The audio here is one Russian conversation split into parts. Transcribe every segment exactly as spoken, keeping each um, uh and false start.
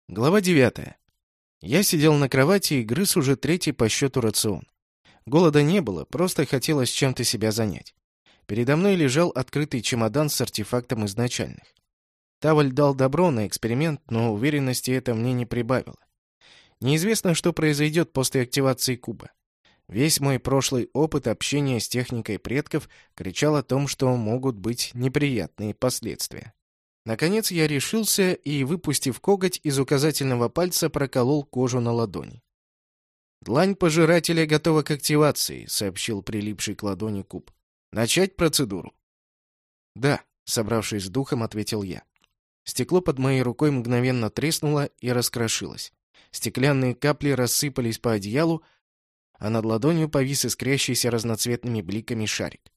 Глава девятая. Я сидел на кровати и грыз уже третий по счету рацион. Голода не было, просто хотелось чем-то себя занять. Передо мной лежал открытый чемодан с артефактом изначальных. Таваль дал добро на эксперимент, но уверенности это мне не прибавило. Неизвестно, что произойдет после активации куба. Весь мой прошлый опыт общения с техникой предков кричал о том, что могут быть неприятные последствия. Наконец я решился и, выпустив коготь, из указательного пальца проколол кожу на ладони. «Длань пожирателя готова к активации», — сообщил прилипший к ладони куб. «Начать процедуру?» «Да», — собравшись с духом, ответил я. Стекло под моей рукой мгновенно треснуло и раскрошилось. Стеклянные капли рассыпались по одеялу, а над ладонью повис искрящийся разноцветными бликами шарик.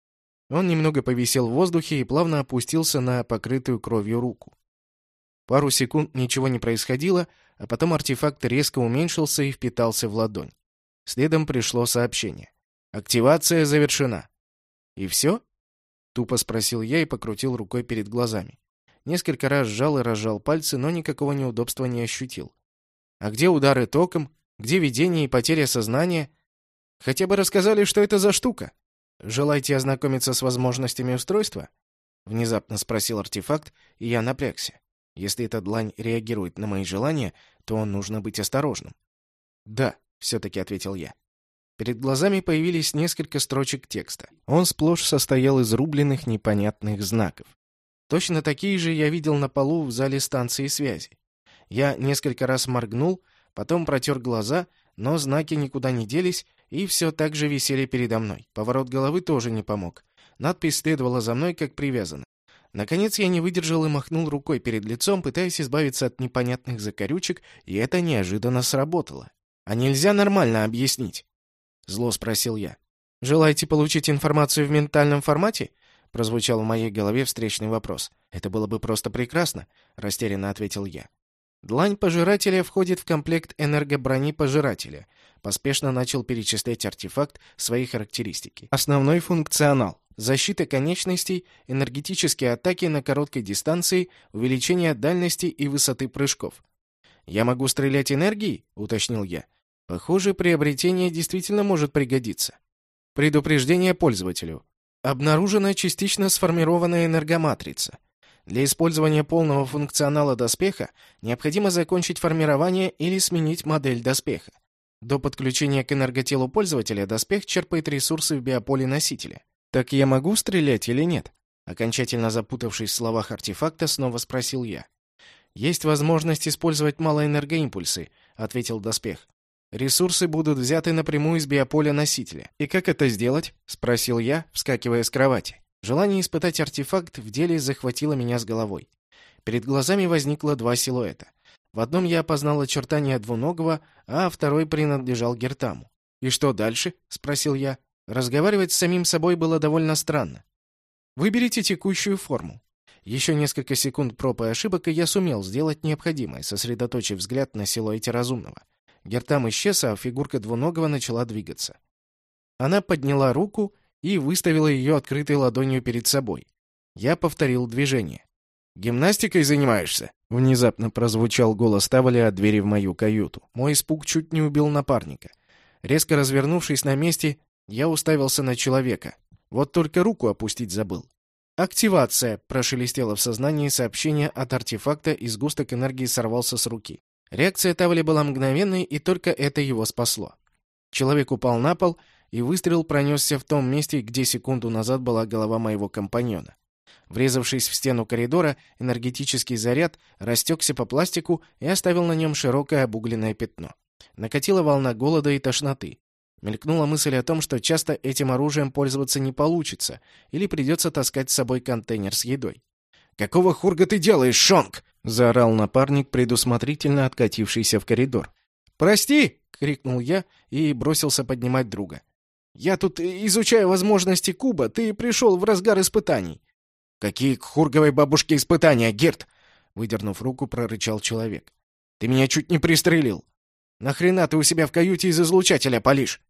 Он немного повисел в воздухе и плавно опустился на покрытую кровью руку. Пару секунд ничего не происходило, а потом артефакт резко уменьшился и впитался в ладонь. Следом пришло сообщение. «Активация завершена». «И все?» — тупо спросил я и покрутил рукой перед глазами. Несколько раз сжал и разжал пальцы, но никакого неудобства не ощутил. «А где удары током? Где видение и потеря сознания? Хотя бы рассказали, что это за штука. Желаете ознакомиться с возможностями устройства?» Внезапно спросил артефакт, и я напрягся. Если эта длань реагирует на мои желания, то нужно быть осторожным. «Да», — все-таки ответил я. Перед глазами появились несколько строчек текста. Он сплошь состоял из рубленных непонятных знаков. Точно такие же я видел на полу в зале станции связи. Я несколько раз моргнул, потом протер глаза, но знаки никуда не делись и все так же висели передо мной. Поворот головы тоже не помог. Надпись следовала за мной, как привязана. Наконец я не выдержал и махнул рукой перед лицом, пытаясь избавиться от непонятных закорючек, и это неожиданно сработало. «А нельзя нормально объяснить?» — зло спросил я. «Желаете получить информацию в ментальном формате?» — прозвучал в моей голове встречный вопрос. «Это было бы просто прекрасно», — растерянно ответил я. «Длань пожирателя входит в комплект энергоброни пожирателя», — поспешно начал перечислять артефакт свои характеристики. Основной функционал: защита конечностей, энергетические атаки на короткой дистанции, увеличение дальности и высоты прыжков. «Я могу стрелять энергией?» — уточнил я. «Похоже, приобретение действительно может пригодиться». Предупреждение пользователю. Обнаружена частично сформированная энергоматрица. Для использования полного функционала доспеха необходимо закончить формирование или сменить модель доспеха. До подключения к энерготелу пользователя доспех черпает ресурсы в биополе носителя. «Так я могу стрелять или нет?» Окончательно запутавшись в словах артефакта, снова спросил я. «Есть возможность использовать малоэнергоимпульсы», — ответил доспех. «Ресурсы будут взяты напрямую из биополя носителя». «И как это сделать?» — спросил я, вскакивая с кровати. Желание испытать артефакт в деле захватило меня с головой. Перед глазами возникло два силуэта. В одном я опознал очертания двуногого, а второй принадлежал Гертаму. «И что дальше?» — спросил я. Разговаривать с самим собой было довольно странно. «Выберите текущую форму». Еще несколько секунд проб и ошибок, и я сумел сделать необходимое, сосредоточив взгляд на силуэте разумного. Гертам исчез, а фигурка двуногого начала двигаться. Она подняла руку и выставила ее открытой ладонью перед собой. Я повторил движение. «Гимнастикой занимаешься?» Внезапно прозвучал голос Таваля от двери в мою каюту. Мой испуг чуть не убил напарника. Резко развернувшись на месте, я уставился на человека. Вот только руку опустить забыл. «Активация!» — прошелестело в сознании сообщение от артефакта, и сгусток энергии сорвался с руки. Реакция Таваля была мгновенной, и только это его спасло. Человек упал на пол, и выстрел пронесся в том месте, где секунду назад была голова моего компаньона. Врезавшись в стену коридора, энергетический заряд растекся по пластику и оставил на нем широкое обугленное пятно. Накатила волна голода и тошноты. Мелькнула мысль о том, что часто этим оружием пользоваться не получится, или придется таскать с собой контейнер с едой. «Какого хурга ты делаешь, Шонг?» — заорал напарник, предусмотрительно откатившийся в коридор. «Прости!» — крикнул я и бросился поднимать друга. «Я тут изучаю возможности куба, ты пришел в разгар испытаний». «Какие к хурговой бабушке испытания, Герт?» — выдернув руку, прорычал человек. «Ты меня чуть не пристрелил. Нахрена ты у себя в каюте из излучателя палишь?»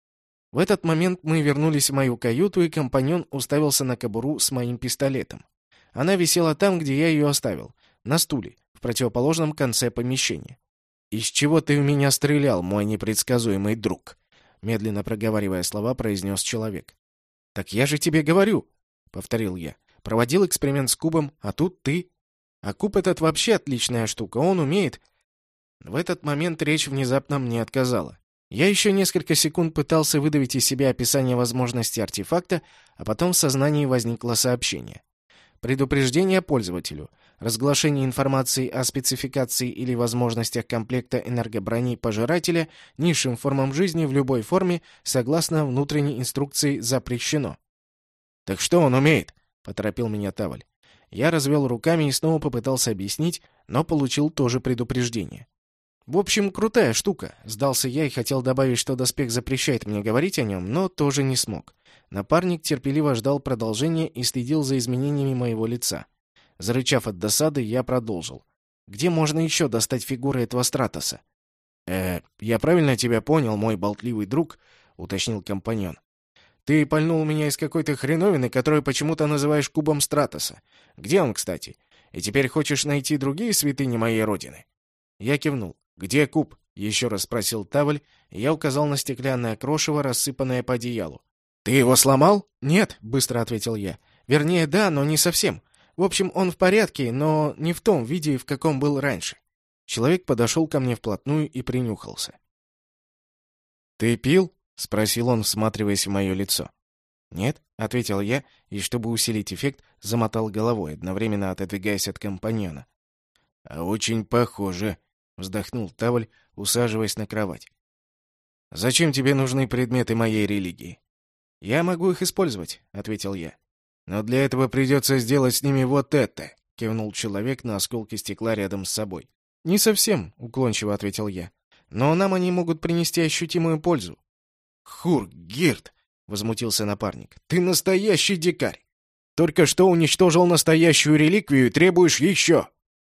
В этот момент мы вернулись в мою каюту, и компаньон уставился на кобуру с моим пистолетом. Она висела там, где я ее оставил, на стуле, в противоположном конце помещения. «Из чего ты в меня стрелял, мой непредсказуемый друг?» Медленно проговаривая слова, произнес человек. «Так я же тебе говорю», — повторил я. «Проводил эксперимент с кубом, а тут ты. А куб этот вообще отличная штука, он умеет...» В этот момент речь внезапно мне отказала. Я еще несколько секунд пытался выдавить из себя описание возможностей артефакта, а потом в сознании возникло сообщение. Предупреждение пользователю. Разглашение информации о спецификации или возможностях комплекта энергоброни пожирателя низшим формам жизни в любой форме согласно внутренней инструкции запрещено. «Так что он умеет?» — поторопил меня Таваль. Я развел руками и снова попытался объяснить, но получил тоже предупреждение. «В общем, крутая штука», — сдался я и хотел добавить, что доспех запрещает мне говорить о нем, но тоже не смог. Напарник терпеливо ждал продолжения и следил за изменениями моего лица. Зарычав от досады, я продолжил. «Где можно еще достать фигуры этого Стратоса?» «Э, я правильно тебя понял, мой болтливый друг?» — уточнил компаньон. «Ты пальнул меня из какой-то хреновины, которую почему-то называешь кубом Стратоса. Где он, кстати? И теперь хочешь найти другие святыни моей родины?» Я кивнул. «Где куб?» — еще раз спросил Таваль, и я указал на стеклянное крошево, рассыпанное по одеялу. «Ты его сломал?» «Нет», — быстро ответил я. «Вернее, да, но не совсем. В общем, он в порядке, но не в том виде, в каком был раньше». Человек подошел ко мне вплотную и принюхался. «Ты пил?» — спросил он, всматриваясь в мое лицо. «Нет», — ответил я, и, чтобы усилить эффект, замотал головой, одновременно отодвигаясь от компаньона. «А очень похоже», — вздохнул Таваль, усаживаясь на кровать. «Зачем тебе нужны предметы моей религии?» «Я могу их использовать», — ответил я. «Но для этого придется сделать с ними вот это», — кивнул человек на осколки стекла рядом с собой. «Не совсем», — уклончиво ответил я. «Но нам они могут принести ощутимую пользу». «Хур, Гирт!» — возмутился напарник. «Ты настоящий дикарь! Только что уничтожил настоящую реликвию и требуешь еще!»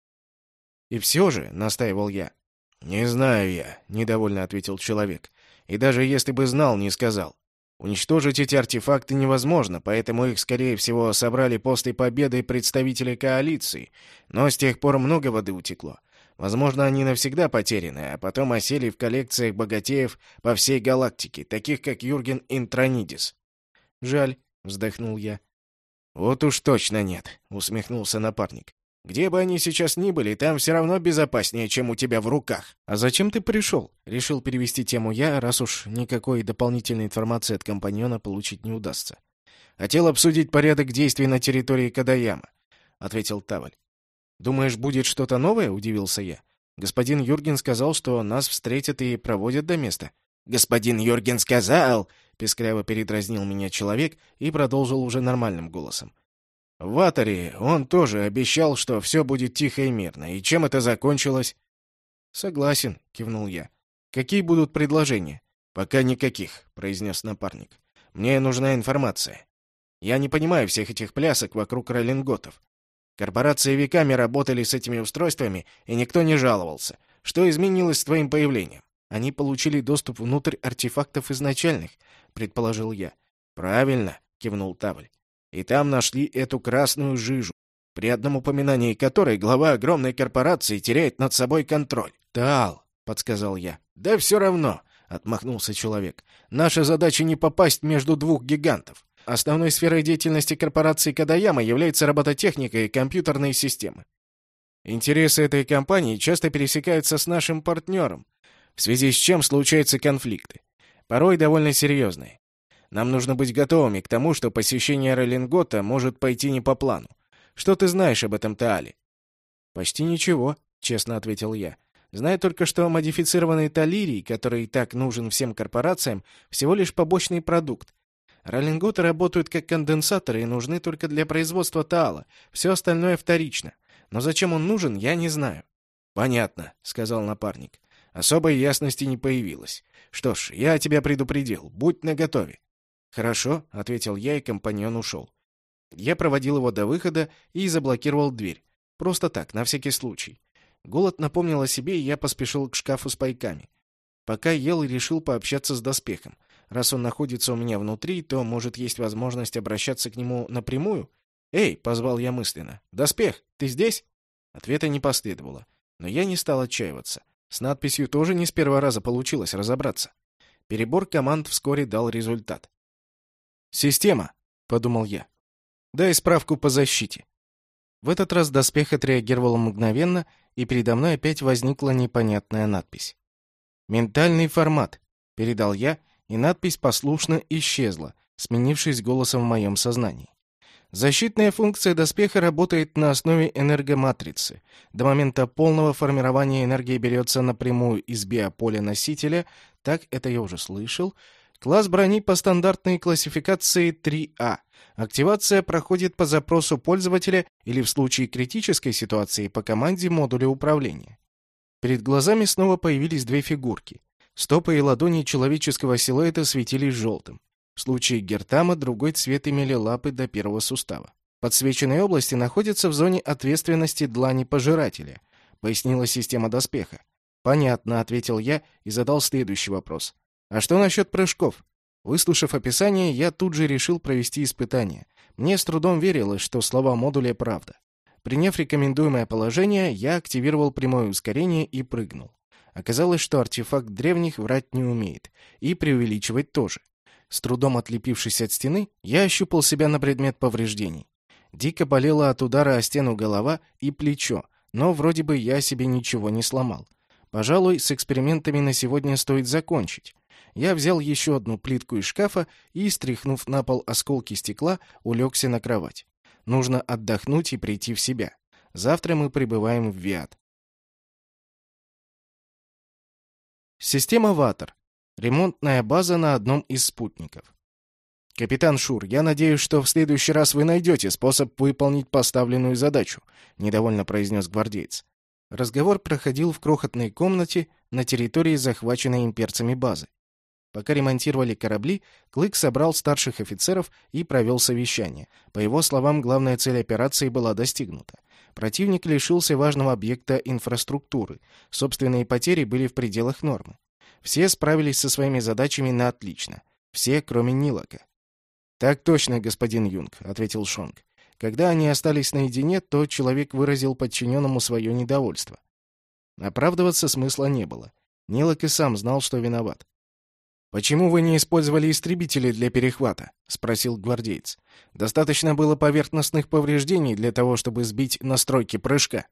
«И все же», — настаивал я. «Не знаю я», — недовольно ответил человек. «И даже если бы знал, не сказал. Уничтожить эти артефакты невозможно, поэтому их, скорее всего, собрали после победы представители коалиции, но с тех пор много воды утекло. Возможно, они навсегда потеряны, а потом осели в коллекциях богатеев по всей галактике, таких как Юрген Интронидис». «Жаль», — вздохнул я. «Вот уж точно нет», — усмехнулся напарник. «Где бы они сейчас ни были, там все равно безопаснее, чем у тебя в руках». «А зачем ты пришел?» — решил перевести тему я, раз уж никакой дополнительной информации от компаньона получить не удастся. «Хотел обсудить порядок действий на территории Кадаяма», — ответил Таваль. «Думаешь, будет что-то новое?» — удивился я. «Господин Юрген сказал, что нас встретят и проводят до места». «Господин Юрген сказал!» — пескляво передразнил меня человек и продолжил уже нормальным голосом. «В Ваторе он тоже обещал, что все будет тихо и мирно. И чем это закончилось?» «Согласен», — кивнул я. «Какие будут предложения?» «Пока никаких», — произнес напарник. «Мне нужна информация. Я не понимаю всех этих плясок вокруг роллинготов. Корпорации веками работали с этими устройствами, и никто не жаловался. Что изменилось с твоим появлением?» «Они получили доступ внутрь артефактов изначальных», — предположил я. «Правильно», — кивнул Таваль. «И там нашли эту красную жижу, при одном упоминании которой глава огромной корпорации теряет над собой контроль». «Таал», — подсказал я. «Да все равно», — отмахнулся человек. «Наша задача не попасть между двух гигантов. Основной сферой деятельности корпорации Кадаяма является робототехника и компьютерные системы. Интересы этой компании часто пересекаются с нашим партнером, в связи с чем случаются конфликты, порой довольно серьезные. Нам нужно быть готовыми к тому, что посещение Роллингота может пойти не по плану. Что ты знаешь об этом Таале?» «Почти ничего», — честно ответил я. «Знаю только, что модифицированный таллирий, который так нужен всем корпорациям, всего лишь побочный продукт. Роллинготы работают как конденсаторы и нужны только для производства Таала. Все остальное вторично. Но зачем он нужен, я не знаю». «Понятно», — сказал напарник. «Особой ясности не появилось. Что ж, я тебя предупредил. Будь наготове». «Хорошо», — ответил я, и компаньон ушел. Я проводил его до выхода и заблокировал дверь. Просто так, на всякий случай. Голод напомнил о себе, и я поспешил к шкафу с пайками. Пока ел, и решил пообщаться с доспехом. Раз он находится у меня внутри, то, может, есть возможность обращаться к нему напрямую? «Эй!» — позвал я мысленно. «Доспех, ты здесь?» Ответа не последовало, но я не стал отчаиваться. С надписью тоже не с первого раза получилось разобраться. Перебор команд вскоре дал результат. «Система», — подумал я. «Дай справку по защите». В этот раз доспех отреагировал мгновенно, и передо мной опять возникла непонятная надпись. «Ментальный формат», — передал я, и надпись послушно исчезла, сменившись голосом в моем сознании. Защитная функция доспеха работает на основе энергоматрицы. До момента полного формирования энергия берется напрямую из биополя носителя, так это я уже слышал. Класс брони по стандартной классификации три А. Активация проходит по запросу пользователя или в случае критической ситуации по команде модуля управления. Перед глазами снова появились две фигурки. Стопы и ладони человеческого силуэта светились желтым. В случае Гертама другой цвет имели лапы до первого сустава. Подсвеченные области находятся в зоне ответственности длани пожирателя, пояснила система доспеха. Понятно, ответил я и задал следующий вопрос. А что насчет прыжков? Выслушав описание, я тут же решил провести испытание. Мне с трудом верилось, что слова модуля правда. Приняв рекомендуемое положение, я активировал прямое ускорение и прыгнул. Оказалось, что артефакт древних врать не умеет, и преувеличивать тоже. С трудом отлепившись от стены, я ощупал себя на предмет повреждений. Дико болела от удара о стену голова и плечо, но вроде бы я себе ничего не сломал. Пожалуй, с экспериментами на сегодня стоит закончить. Я взял еще одну плитку из шкафа и, стряхнув на пол осколки стекла, улегся на кровать. Нужно отдохнуть и прийти в себя. Завтра мы прибываем в Виат. Система Ватер. Ремонтная база на одном из спутников. «Капитан Шур, я надеюсь, что в следующий раз вы найдете способ выполнить поставленную задачу», — недовольно произнес гвардеец. Разговор проходил в крохотной комнате на территории захваченной имперцами базы. Пока ремонтировали корабли, Клык собрал старших офицеров и провел совещание. По его словам, главная цель операции была достигнута. Противник лишился важного объекта инфраструктуры. Собственные потери были в пределах нормы. Все справились со своими задачами на отлично. Все, кроме Нилока. «Так точно, господин Юнг», — ответил Шонг. Когда они остались наедине, то человек выразил подчиненному свое недовольство. Оправдываться смысла не было. Нилок и сам знал, что виноват. «Почему вы не использовали истребители для перехвата?» — спросил гвардеец. «Достаточно было поверхностных повреждений для того, чтобы сбить настройки прыжка».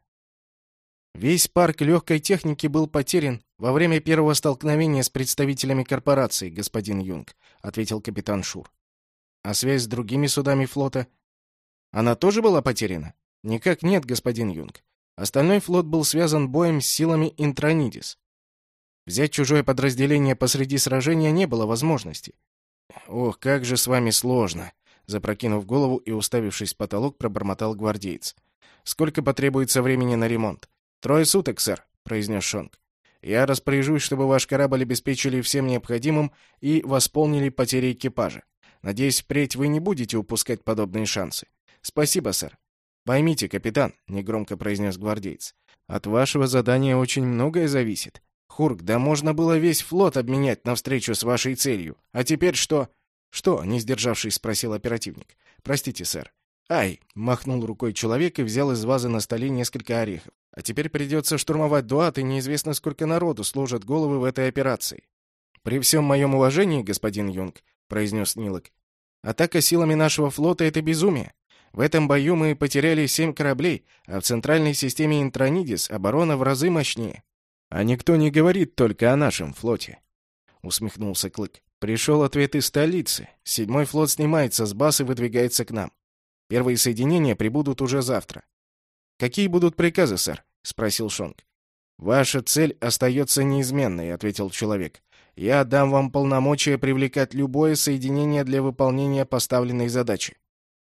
Весь парк легкой техники был потерян во время первого столкновения с представителями корпорации, господин Юнг, ответил капитан Шур. А связь с другими судами флота? Она тоже была потеряна? Никак нет, господин Юнг. Остальной флот был связан боем с силами Интронидис. Взять чужое подразделение посреди сражения не было возможности. Ох, как же с вами сложно, запрокинув голову и уставившись в потолок, пробормотал гвардеец. Сколько потребуется времени на ремонт? «Трое суток, сэр», — произнес Шонг. «Я распоряжусь, чтобы ваш корабль обеспечили всем необходимым и восполнили потери экипажа. Надеюсь, впредь вы не будете упускать подобные шансы». «Спасибо, сэр». «Поймите, капитан», — негромко произнес гвардеец, «от вашего задания очень многое зависит. Хурк, да можно было весь флот обменять навстречу с вашей целью. А теперь что?» «Что?» — не сдержавшись, спросил оперативник. «Простите, сэр». «Ай!» — махнул рукой человек и взял из вазы на столе несколько орехов. «А теперь придется штурмовать Дуат, и неизвестно, сколько народу сложат головы в этой операции». «При всем моем уважении, господин Юнг», — произнес Нилок, «атака силами нашего флота — это безумие. В этом бою мы потеряли семь кораблей, а в центральной системе Интронидис оборона в разы мощнее». «А никто не говорит только о нашем флоте», — усмехнулся Клык. «Пришел ответ из столицы. Седьмой флот снимается с баз и выдвигается к нам. Первые соединения прибудут уже завтра». «Какие будут приказы, сэр?» — спросил Шонг. «Ваша цель остается неизменной», — ответил человек. «Я дам вам полномочия привлекать любое соединение для выполнения поставленной задачи.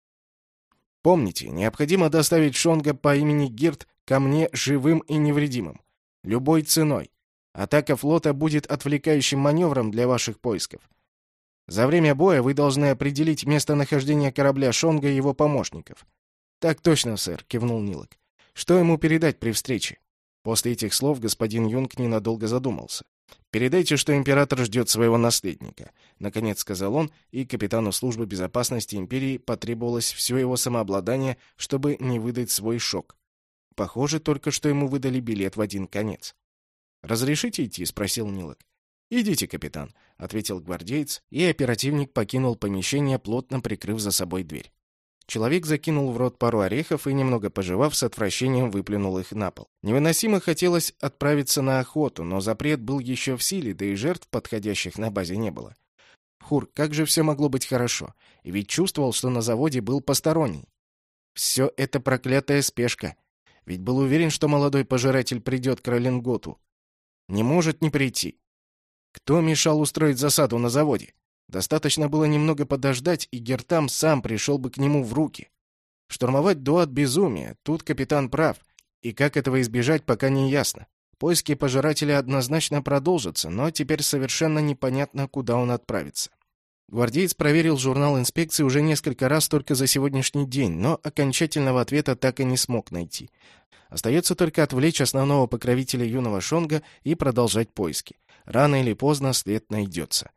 Помните, необходимо доставить Шонга по имени Гирт ко мне живым и невредимым. Любой ценой. Атака флота будет отвлекающим маневром для ваших поисков. За время боя вы должны определить местонахождение корабля Шонга и его помощников». «Так точно, сэр», — кивнул Нилок. «Что ему передать при встрече?» После этих слов господин Юнг ненадолго задумался. «Передайте, что император ждет своего наследника», — наконец сказал он, и капитану службы безопасности империи потребовалось все его самообладание, чтобы не выдать свой шок. Похоже, только что ему выдали билет в один конец. «Разрешите идти?» — спросил Нилок. «Идите, капитан», — ответил гвардеец, и оперативник покинул помещение, плотно прикрыв за собой дверь. Человек закинул в рот пару орехов и, немного пожевав, с отвращением выплюнул их на пол. Невыносимо хотелось отправиться на охоту, но запрет был еще в силе, да и жертв, подходящих, на базе не было. Хур, как же все могло быть хорошо? И ведь чувствовал, что на заводе был посторонний. Все это проклятая спешка. Ведь был уверен, что молодой пожиратель придет к Роллинготу. Не может не прийти. Кто мешал устроить засаду на заводе? Достаточно было немного подождать, и Гертам сам пришел бы к нему в руки. Штурмовать Дуат — безумие, тут капитан прав, и как этого избежать, пока не ясно. Поиски пожирателя однозначно продолжатся, но теперь совершенно непонятно, куда он отправится. Гвардеец проверил журнал инспекции уже несколько раз только за сегодняшний день, но окончательного ответа так и не смог найти. Остается только отвлечь основного покровителя юного Шонга и продолжать поиски. Рано или поздно след найдется.